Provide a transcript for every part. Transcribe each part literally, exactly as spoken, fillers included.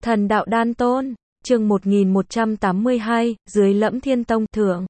Thần đạo đan tôn, chương một nghìn một trăm tám mươi hai, dưới Lẫm Thiên Tông, thượng.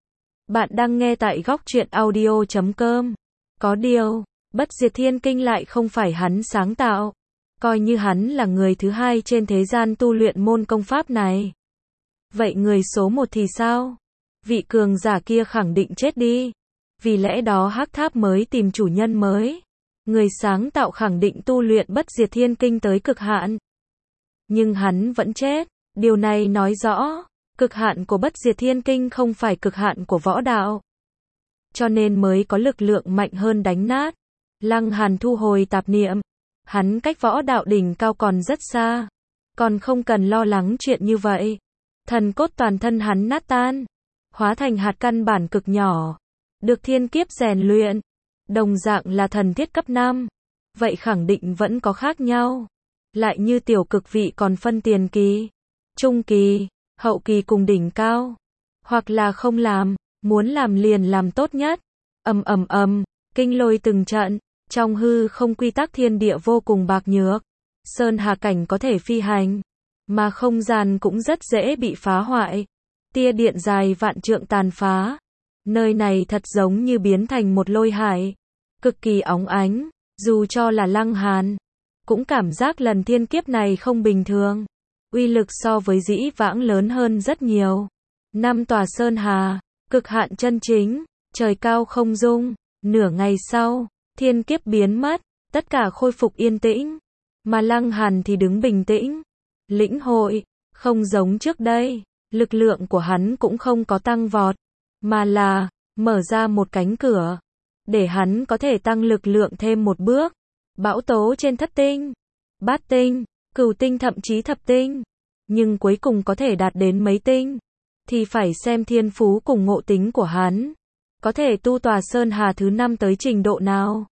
Bạn đang nghe tại góc truyện audio chấm com. Có điều, Bất Diệt Thiên Kinh lại không phải hắn sáng tạo. Coi như hắn là người thứ hai trên thế gian tu luyện môn công pháp này. Vậy người số một thì sao? Vị cường giả kia khẳng định chết đi. Vì lẽ đó Hắc Tháp mới tìm chủ nhân mới. Người sáng tạo khẳng định tu luyện Bất Diệt Thiên Kinh tới cực hạn. Nhưng hắn vẫn chết. Điều này nói rõ, cực hạn của Bất Diệt Thiên Kinh không phải cực hạn của võ đạo. Cho nên mới có lực lượng mạnh hơn đánh nát. Lăng Hàn thu hồi tạp niệm. Hắn cách võ đạo đỉnh cao còn rất xa. Còn không cần lo lắng chuyện như vậy. Thần cốt toàn thân hắn nát tan. Hóa thành hạt căn bản cực nhỏ. Được thiên kiếp rèn luyện. Đồng dạng là thần thiết cấp năm. Vậy khẳng định vẫn có khác nhau. Lại như tiểu cực vị còn phân tiền kỳ, trung kỳ, hậu kỳ cùng đỉnh cao. Hoặc là không làm, muốn làm liền làm tốt nhất. Ầm ầm ầm, kinh lôi từng trận, trong hư không quy tắc thiên địa vô cùng bạc nhược. Sơn hà cảnh có thể phi hành, mà không gian cũng rất dễ bị phá hoại. Tia điện dài vạn trượng tàn phá. Nơi này thật giống như biến thành một lôi hải, cực kỳ óng ánh, dù cho là Lăng Hàn cũng cảm giác lần thiên kiếp này không bình thường. Uy lực so với dĩ vãng lớn hơn rất nhiều. Năm tòa sơn hà, cực hạn chân chính, trời cao không dung. Nửa ngày sau, thiên kiếp biến mất, tất cả khôi phục yên tĩnh. Mà Lăng Hàn thì đứng bình tĩnh, lĩnh hội, không giống trước đây. Lực lượng của hắn cũng không có tăng vọt, mà là mở ra một cánh cửa, để hắn có thể tăng lực lượng thêm một bước. Bão tố trên thất tinh, bát tinh, cửu tinh thậm chí thập tinh. Nhưng cuối cùng có thể đạt đến mấy tinh, thì phải xem thiên phú cùng ngộ tính của hắn. Có thể tu tòa sơn hà thứ năm tới trình độ nào.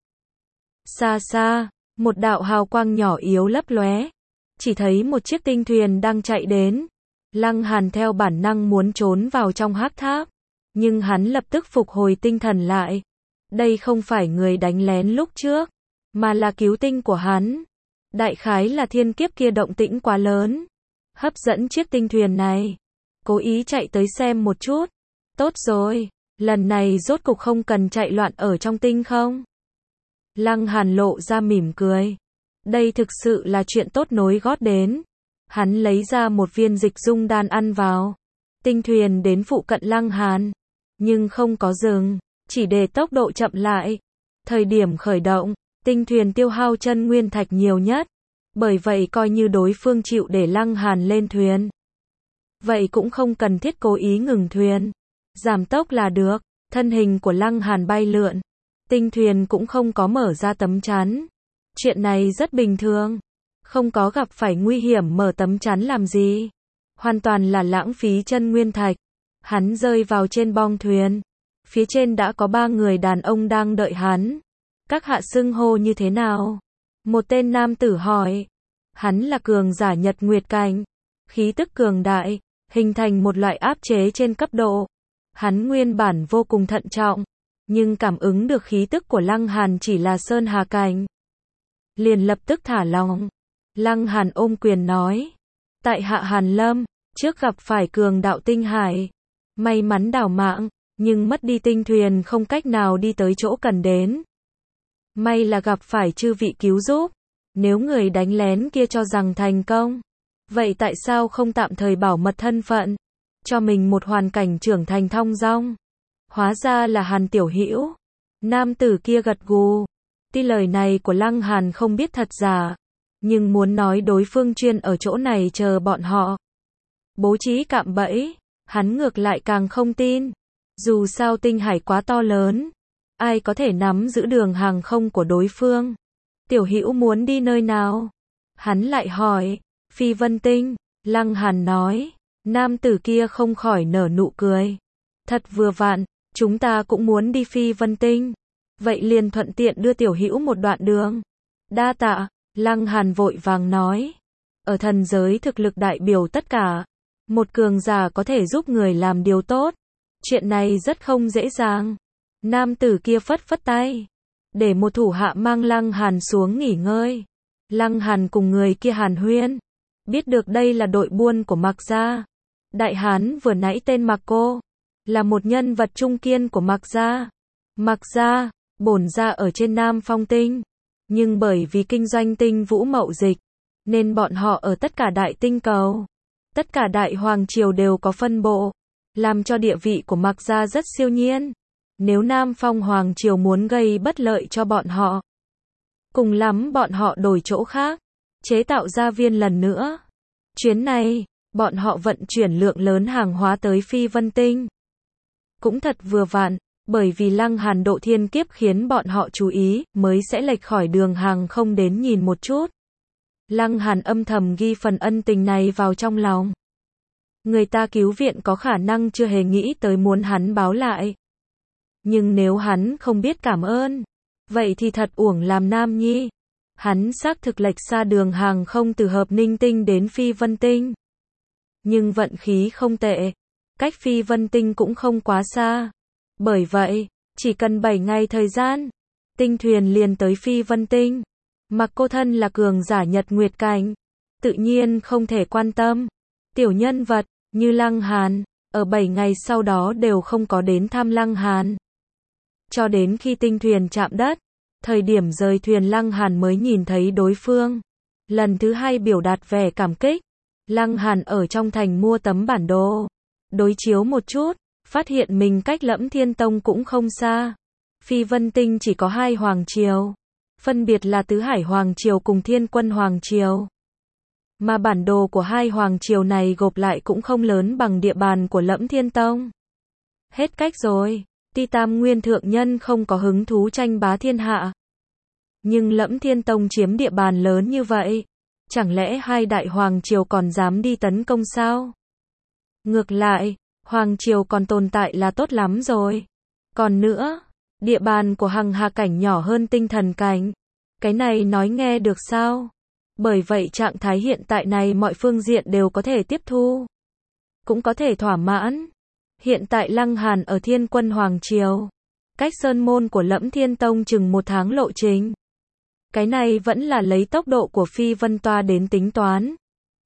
Xa xa, một đạo hào quang nhỏ yếu lấp lóe. Chỉ thấy một chiếc tinh thuyền đang chạy đến. Lăng Hàn theo bản năng muốn trốn vào trong hắc tháp. Nhưng hắn lập tức phục hồi tinh thần lại. Đây không phải người đánh lén lúc trước, mà là cứu tinh của hắn. Đại khái là thiên kiếp kia động tĩnh quá lớn, hấp dẫn chiếc tinh thuyền này. Cố ý chạy tới xem một chút. Tốt rồi, lần này rốt cục không cần chạy loạn ở trong tinh không? Lăng Hàn lộ ra mỉm cười. Đây thực sự là chuyện tốt nối gót đến. Hắn lấy ra một viên dịch dung đan ăn vào. Tinh thuyền đến phụ cận Lăng Hàn, nhưng không có dừng, chỉ để tốc độ chậm lại. Thời điểm khởi động, tinh thuyền tiêu hao chân nguyên thạch nhiều nhất. Bởi vậy coi như đối phương chịu để Lăng Hàn lên thuyền, vậy cũng không cần thiết cố ý ngừng thuyền. Giảm tốc là được. Thân hình của Lăng Hàn bay lượn. Tinh thuyền cũng không có mở ra tấm chắn. Chuyện này rất bình thường. Không có gặp phải nguy hiểm mở tấm chắn làm gì. Hoàn toàn là lãng phí chân nguyên thạch. Hắn rơi vào trên bong thuyền. Phía trên đã có ba người đàn ông đang đợi hắn. Các hạ xưng hô như thế nào? Một tên nam tử hỏi. Hắn là cường giả Nhật Nguyệt cảnh. Khí tức cường đại, hình thành một loại áp chế trên cấp độ. Hắn nguyên bản vô cùng thận trọng, nhưng cảm ứng được khí tức của Lăng Hàn chỉ là sơn hà cảnh, liền lập tức thả lòng. Lăng Hàn ôm quyền nói. Tại hạ Hàn Lâm, trước gặp phải cường đạo tinh hải. May mắn đào mạng, nhưng mất đi tinh thuyền không cách nào đi tới chỗ cần đến. May là gặp phải chư vị cứu giúp. Nếu người đánh lén kia cho rằng thành công, vậy tại sao không tạm thời bảo mật thân phận, cho mình một hoàn cảnh trưởng thành thong dong? Hóa ra là Hàn tiểu hữu. Nam tử kia gật gù. Tuy lời này của Lăng Hàn không biết thật giả, nhưng muốn nói đối phương chuyên ở chỗ này chờ bọn họ bố trí cạm bẫy, hắn ngược lại càng không tin. Dù sao tinh hải quá to lớn, ai có thể nắm giữ đường hàng không của đối phương? Tiểu hữu muốn đi nơi nào? Hắn lại hỏi. Phi Vân Tinh. Lăng Hàn nói. Nam tử kia không khỏi nở nụ cười. Thật vừa vặn, chúng ta cũng muốn đi Phi Vân Tinh. Vậy liền thuận tiện đưa tiểu hữu một đoạn đường. Đa tạ. Lăng Hàn vội vàng nói. Ở thần giới thực lực đại biểu tất cả. Một cường giả có thể giúp người làm điều tốt. Chuyện này rất không dễ dàng. Nam tử kia phất phất tay, để một thủ hạ mang Lăng Hàn xuống nghỉ ngơi. Lăng Hàn cùng người kia hàn huyên. biết được đây là đội buôn của Mạc gia. Đại hán vừa nãy tên Mạc Cô, là một nhân vật trung kiên của Mạc gia. Mạc gia, bổn gia ở trên Nam Phong Tinh, nhưng bởi vì kinh doanh tinh vũ mậu dịch, nên bọn họ ở tất cả đại tinh cầu, tất cả đại hoàng triều đều có phân bộ, làm cho địa vị của Mạc gia rất siêu nhiên. Nếu Nam Phong Hoàng triều muốn gây bất lợi cho bọn họ, cùng lắm bọn họ đổi chỗ khác, chế tạo gia viên lần nữa. Chuyến này, bọn họ vận chuyển lượng lớn hàng hóa tới Phi Vân Tinh. Cũng thật vừa vặn, bởi vì Lăng Hàn độ thiên kiếp khiến bọn họ chú ý, mới sẽ lệch khỏi đường hàng không đến nhìn một chút. Lăng Hàn âm thầm ghi phần ân tình này vào trong lòng. Người ta cứu viện có khả năng chưa hề nghĩ tới muốn hắn báo lại. Nhưng nếu hắn không biết cảm ơn, vậy thì thật uổng làm nam nhi. Hắn xác thực lệch xa đường hàng không từ Hợp Ninh Tinh đến Phi Vân Tinh. Nhưng vận khí không tệ, cách Phi Vân Tinh cũng không quá xa. Bởi vậy, chỉ cần bảy ngày thời gian, tinh thuyền liền tới Phi Vân Tinh. Mặc Cô thân là cường giả Nhật Nguyệt Cảnh, tự nhiên không thể quan tâm. Tiểu nhân vật, như Lăng Hàn, ở bảy ngày sau đó đều không có đến thăm Lăng Hàn. Cho đến khi tinh thuyền chạm đất, thời điểm rời thuyền Lăng Hàn mới nhìn thấy đối phương. Lần thứ hai biểu đạt vẻ cảm kích. Lăng Hàn ở trong thành mua tấm bản đồ, đối chiếu một chút, phát hiện mình cách Lẫm Thiên Tông cũng không xa. Phi Vân Tinh chỉ có hai hoàng triều, phân biệt là Tứ Hải Hoàng triều cùng Thiên Quân Hoàng triều. Mà bản đồ của hai hoàng triều này gộp lại cũng không lớn bằng địa bàn của Lẫm Thiên Tông. Hết cách rồi, Ti Tam Nguyên thượng nhân không có hứng thú tranh bá thiên hạ. Nhưng Lẫm Thiên Tông chiếm địa bàn lớn như vậy, chẳng lẽ hai đại hoàng triều còn dám đi tấn công sao? Ngược lại, hoàng triều còn tồn tại là tốt lắm rồi. Còn nữa, địa bàn của Hằng Hà cảnh nhỏ hơn Tinh Thần cảnh. Cái này nói nghe được sao? Bởi vậy trạng thái hiện tại này mọi phương diện đều có thể tiếp thu, cũng có thể thỏa mãn. Hiện tại Lăng Hàn ở Thiên Quân Hoàng triều, cách sơn môn của Lẫm Thiên Tông chừng một tháng lộ trình. Cái này vẫn là lấy tốc độ của Phi Vân Toa đến tính toán.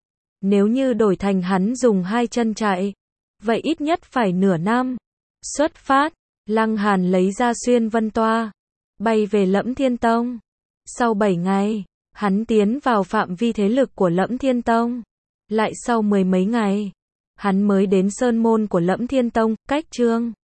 Nếu như đổi thành hắn dùng hai chân chạy, vậy ít nhất phải nửa năm. Xuất phát, Lăng Hàn lấy ra Xuyên Vân Toa, bay về Lẫm Thiên Tông. Sau bảy ngày, hắn tiến vào phạm vi thế lực của Lẫm Thiên Tông. Lại sau mười mấy ngày, hắn mới đến sơn môn của Lẫm Thiên Tông, cách Trương